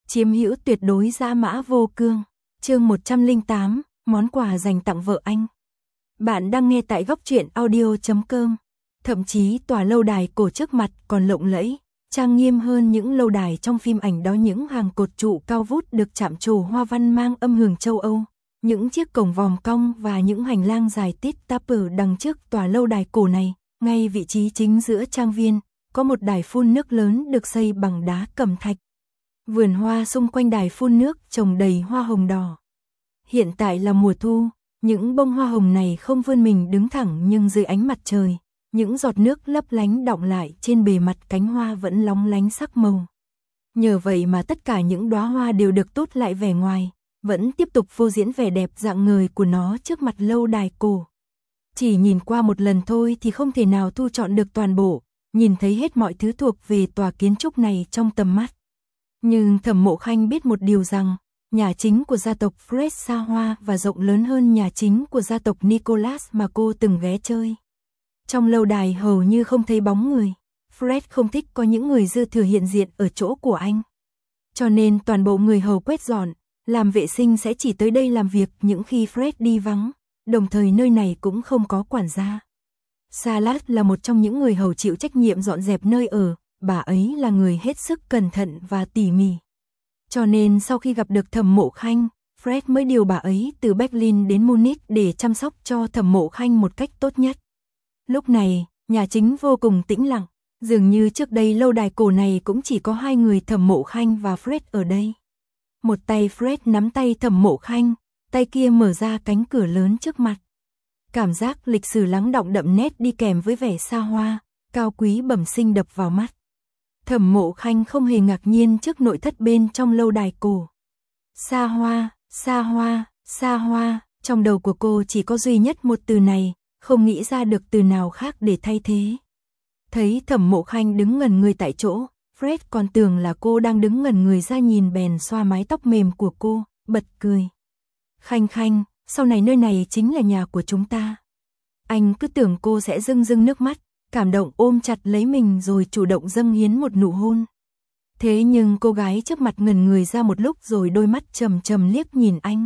chiếm hữu tuyệt đối dã mã vô cương. Chương 108, món quà dành tặng vợ anh. Bạn đang nghe tại góc truyện audio.com. Thậm chí tòa lâu đài cổ trước mặt còn lộng lẫy, trang nghiêm hơn những lâu đài trong phim ảnh đó, những hàng cột trụ cao vút được chạm trổ hoa văn mang âm hưởng châu Âu, những chiếc cổng vòm cong và những hành lang dài tít tắp ở đằng trước tòa lâu đài cổ này. Ngay vị trí chính giữa trang viên, có một đài phun nước lớn được xây bằng đá cẩm thạch. Vườn hoa xung quanh đài phun nước trồng đầy hoa hồng đỏ. Hiện tại là mùa thu, những bông hoa hồng này không vươn mình đứng thẳng, nhưng dưới ánh mặt trời, những giọt nước lấp lánh đọng lại trên bề mặt cánh hoa vẫn lóng lánh sắc màu. Nhờ vậy mà tất cả những đóa hoa đều được tốt lại vẻ ngoài, vẫn tiếp tục phô diễn vẻ đẹp rạng ngời của nó trước mặt lâu đài cổ. Chỉ nhìn qua một lần thôi thì không thể nào thu chọn được toàn bộ, nhìn thấy hết mọi thứ thuộc về tòa kiến trúc này trong tầm mắt. Nhưng Thẩm Mộ Khanh biết một điều rằng, nhà chính của gia tộc Fred xa hoa và rộng lớn hơn nhà chính của gia tộc Nicholas mà cô từng ghé chơi. Trong lâu đài hầu như không thấy bóng người, Fred không thích có những người dư thừa hiện diện ở chỗ của anh. Cho nên toàn bộ người hầu quét dọn, làm vệ sinh sẽ chỉ tới đây làm việc những khi Fred đi vắng, đồng thời nơi này cũng không có quản gia. Salad là một trong những người hầu chịu trách nhiệm dọn dẹp nơi ở, bà ấy là người hết sức cẩn thận và tỉ mỉ. Cho nên sau khi gặp được Thẩm Mộ Khanh, Fred mới điều bà ấy từ Berlin đến Munich để chăm sóc cho Thẩm Mộ Khanh một cách tốt nhất. Lúc này, nhà chính vô cùng tĩnh lặng, dường như trước đây lâu đài cổ này cũng chỉ có hai người Thẩm Mộ Khanh và Fred ở đây. Một tay Fred nắm tay Thẩm Mộ Khanh, tay kia mở ra cánh cửa lớn trước mặt. Cảm giác lịch sử lắng đọng đậm nét đi kèm với vẻ xa hoa, cao quý bẩm sinh đập vào mắt. Thẩm Mộ Khanh không hề ngạc nhiên trước nội thất bên trong lâu đài cổ. Xa hoa, xa hoa, xa hoa, trong đầu của cô chỉ có duy nhất một từ này, không nghĩ ra được từ nào khác để thay thế. Thấy Thẩm Mộ Khanh đứng ngẩn người tại chỗ, Fred còn tưởng là cô đang đứng ngẩn người ra, nhìn bèn xoa mái tóc mềm của cô, bật cười. Khanh Khanh, sau này nơi này chính là nhà của chúng ta. Anh cứ tưởng cô sẽ rưng rưng nước mắt, cảm động ôm chặt lấy mình rồi chủ động dâng hiến một nụ hôn. Thế nhưng cô gái trước mặt ngẩn người ra một lúc rồi đôi mắt trầm trầm liếc nhìn anh.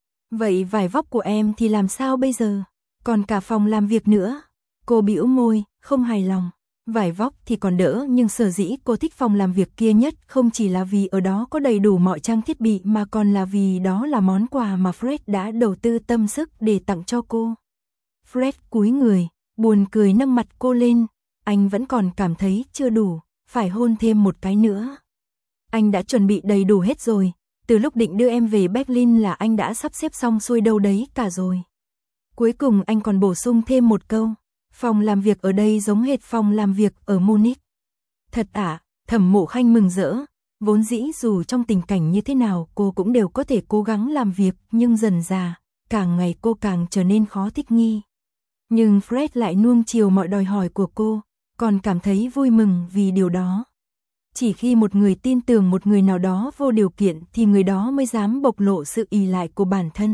Vậy vải vóc của em thì làm sao bây giờ? Còn cả phòng làm việc nữa. Cô bĩu môi, không hài lòng. Vải vóc thì còn đỡ, nhưng sở dĩ cô thích phòng làm việc kia nhất không chỉ là vì ở đó có đầy đủ mọi trang thiết bị mà còn là vì đó là món quà mà Fred đã đầu tư tâm sức để tặng cho cô. Fred cúi người, buồn cười nâng mặt cô lên, anh vẫn còn cảm thấy chưa đủ, phải hôn thêm một cái nữa. Anh đã chuẩn bị đầy đủ hết rồi, từ lúc định đưa em về Berlin là anh đã sắp xếp xong xuôi đâu đấy cả rồi. Cuối cùng anh còn bổ sung thêm một câu, phòng làm việc ở đây giống hệt phòng làm việc ở Munich. Thật ạ, Thẩm Mộ Khanh mừng rỡ, vốn dĩ dù trong tình cảnh như thế nào cô cũng đều có thể cố gắng làm việc, nhưng dần dà, càng ngày cô càng trở nên khó thích nghi. Nhưng Fred lại nuông chiều mọi đòi hỏi của cô, còn cảm thấy vui mừng vì điều đó. Chỉ khi một người tin tưởng một người nào đó vô điều kiện thì người đó mới dám bộc lộ sự ỷ lại của bản thân.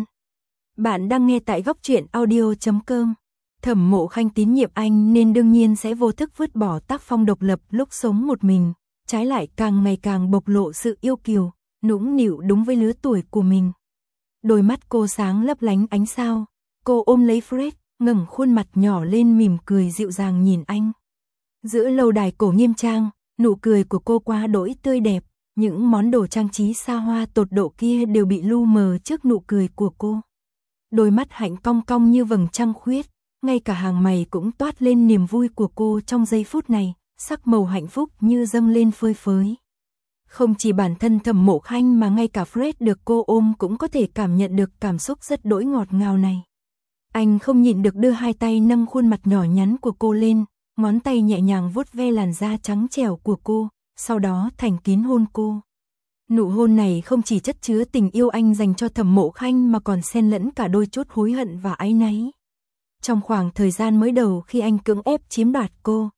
Bạn đang nghe tại góc truyện audio.com. Thẩm Mộ Khanh tín nhiệm anh nên đương nhiên sẽ vô thức vứt bỏ tác phong độc lập lúc sống một mình, trái lại càng ngày càng bộc lộ sự yêu kiều, nũng nịu đúng với lứa tuổi của mình. Đôi mắt cô sáng lấp lánh ánh sao, cô ôm lấy Fred, ngẩng khuôn mặt nhỏ lên mỉm cười dịu dàng nhìn anh. Giữa lâu đài cổ nghiêm trang, nụ cười của cô quá đỗi tươi đẹp, những món đồ trang trí xa hoa tột độ kia đều bị lu mờ trước nụ cười của cô. Đôi mắt hạnh cong cong như vầng trăng khuyết, ngay cả hàng mày cũng toát lên niềm vui của cô trong giây phút này, sắc màu hạnh phúc như dâng lên phơi phới. Không chỉ bản thân Thẩm Mộ Khanh mà ngay cả Fred được cô ôm cũng có thể cảm nhận được cảm xúc rất đỗi ngọt ngào này. Anh không nhịn được đưa hai tay nâng khuôn mặt nhỏ nhắn của cô lên, ngón tay nhẹ nhàng vuốt ve làn da trắng trẻo của cô, sau đó thành kín hôn cô. Nụ hôn này không chỉ chất chứa tình yêu anh dành cho Thẩm Mộ Khanh mà còn xen lẫn cả đôi chút hối hận và áy náy. Trong khoảng thời gian mới đầu khi anh cưỡng ép chiếm đoạt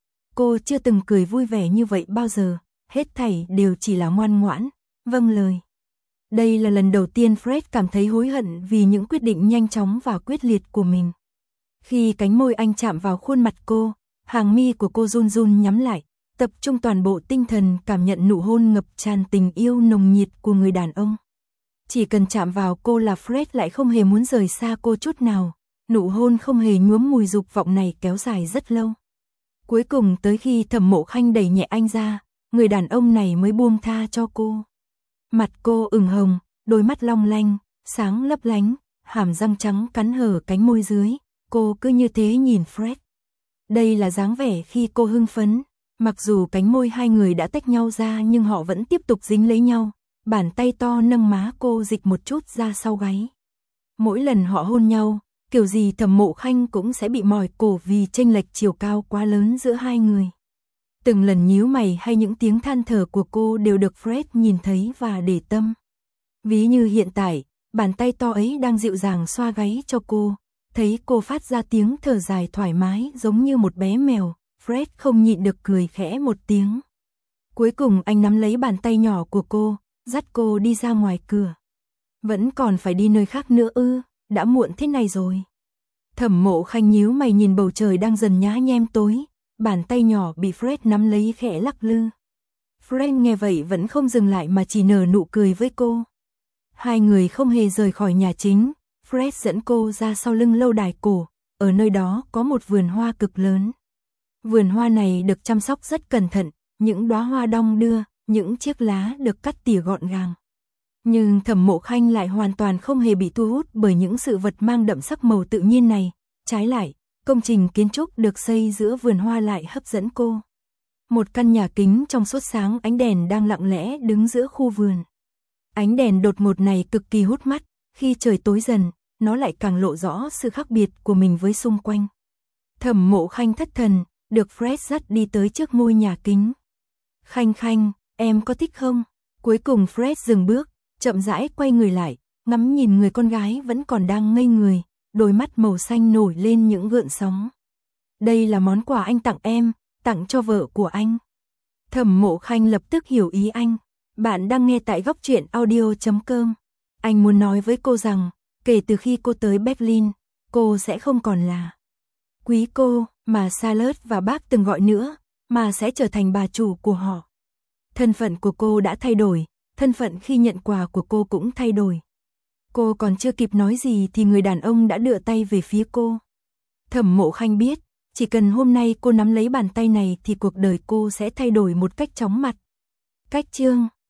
cô chưa từng cười vui vẻ như vậy bao giờ, hết thảy đều chỉ là ngoan ngoãn, vâng lời. Đây là lần đầu tiên Fred cảm thấy hối hận vì những quyết định nhanh chóng và quyết liệt của mình. Khi cánh môi anh chạm vào khuôn mặt cô, hàng mi của cô run run nhắm lại, tập trung toàn bộ tinh thần cảm nhận nụ hôn ngập tràn tình yêu nồng nhiệt của người đàn ông. Chỉ cần chạm vào cô là Fred lại không hề muốn rời xa cô chút nào, nụ hôn không hề nhuốm mùi dục vọng này kéo dài rất lâu. Cuối cùng tới khi Thẩm Mộ Khanh đẩy nhẹ anh ra, người đàn ông này mới buông tha cho cô. Mặt cô ửng hồng, đôi mắt long lanh, sáng lấp lánh, hàm răng trắng cắn hở cánh môi dưới, cô cứ như thế nhìn Fred. Đây là dáng vẻ khi cô hưng phấn, mặc dù cánh môi hai người đã tách nhau ra nhưng họ vẫn tiếp tục dính lấy nhau, bàn tay to nâng má cô dịch một chút ra sau gáy. Mỗi lần họ hôn nhau, kiểu gì Thẩm Mộ Khanh cũng sẽ bị mỏi cổ vì chênh lệch chiều cao quá lớn giữa hai người. Từng lần nhíu mày hay những tiếng than thở của cô đều được Fred nhìn thấy và để tâm. Ví như hiện tại, bàn tay to ấy đang dịu dàng xoa gáy cho cô, thấy cô phát ra tiếng thở dài thoải mái giống như một bé mèo, Fred không nhịn được cười khẽ một tiếng. Cuối cùng anh nắm lấy bàn tay nhỏ của cô, dắt cô đi ra ngoài cửa. Vẫn còn phải đi nơi khác nữa ư, đã muộn thế này rồi. Thẩm Mộ Khanh nhíu mày nhìn bầu trời đang dần nhá nhem tối, bàn tay nhỏ bị Fred nắm lấy khẽ lắc lư. Fred nghe vậy vẫn không dừng lại mà chỉ nở nụ cười với cô. Hai người không hề rời khỏi nhà chính, Fred dẫn cô ra sau lưng lâu đài cổ, ở nơi đó có một vườn hoa cực lớn. Vườn hoa này được chăm sóc rất cẩn thận, những đóa hoa đong đưa, những chiếc lá được cắt tỉa gọn gàng. Nhưng Thẩm Mộ Khanh lại hoàn toàn không hề bị thu hút bởi những sự vật mang đậm sắc màu tự nhiên này, trái lại, công trình kiến trúc được xây giữa vườn hoa lại hấp dẫn cô. Một căn nhà kính trong suốt sáng ánh đèn đang lặng lẽ đứng giữa khu vườn. Ánh đèn đột ngột này cực kỳ hút mắt, khi trời tối dần, nó lại càng lộ rõ sự khác biệt của mình với xung quanh. Thẩm Mộ Khanh thất thần, được Fred dắt đi tới trước ngôi nhà kính. Khanh Khanh, em có thích không? Cuối cùng Fred dừng bước, chậm rãi quay người lại, ngắm nhìn người con gái vẫn còn đang ngây người, đôi mắt màu xanh nổi lên những gợn sóng. Đây là món quà anh tặng em, tặng cho vợ của anh. Thẩm Mộ Khanh lập tức hiểu ý anh. Bạn đang nghe tại góc truyện audio.com. Anh muốn nói với cô rằng, kể từ khi cô tới Berlin, cô sẽ không còn là quý cô mà Charlotte và bác từng gọi nữa, mà sẽ trở thành bà chủ của họ. Thân phận của cô đã thay đổi, thân phận khi nhận quà của cô cũng thay đổi. Cô còn chưa kịp nói gì thì người đàn ông đã đưa tay về phía cô. Thẩm Mộ Khanh biết, chỉ cần hôm nay cô nắm lấy bàn tay này thì cuộc đời cô sẽ thay đổi một cách chóng mặt. Cách chương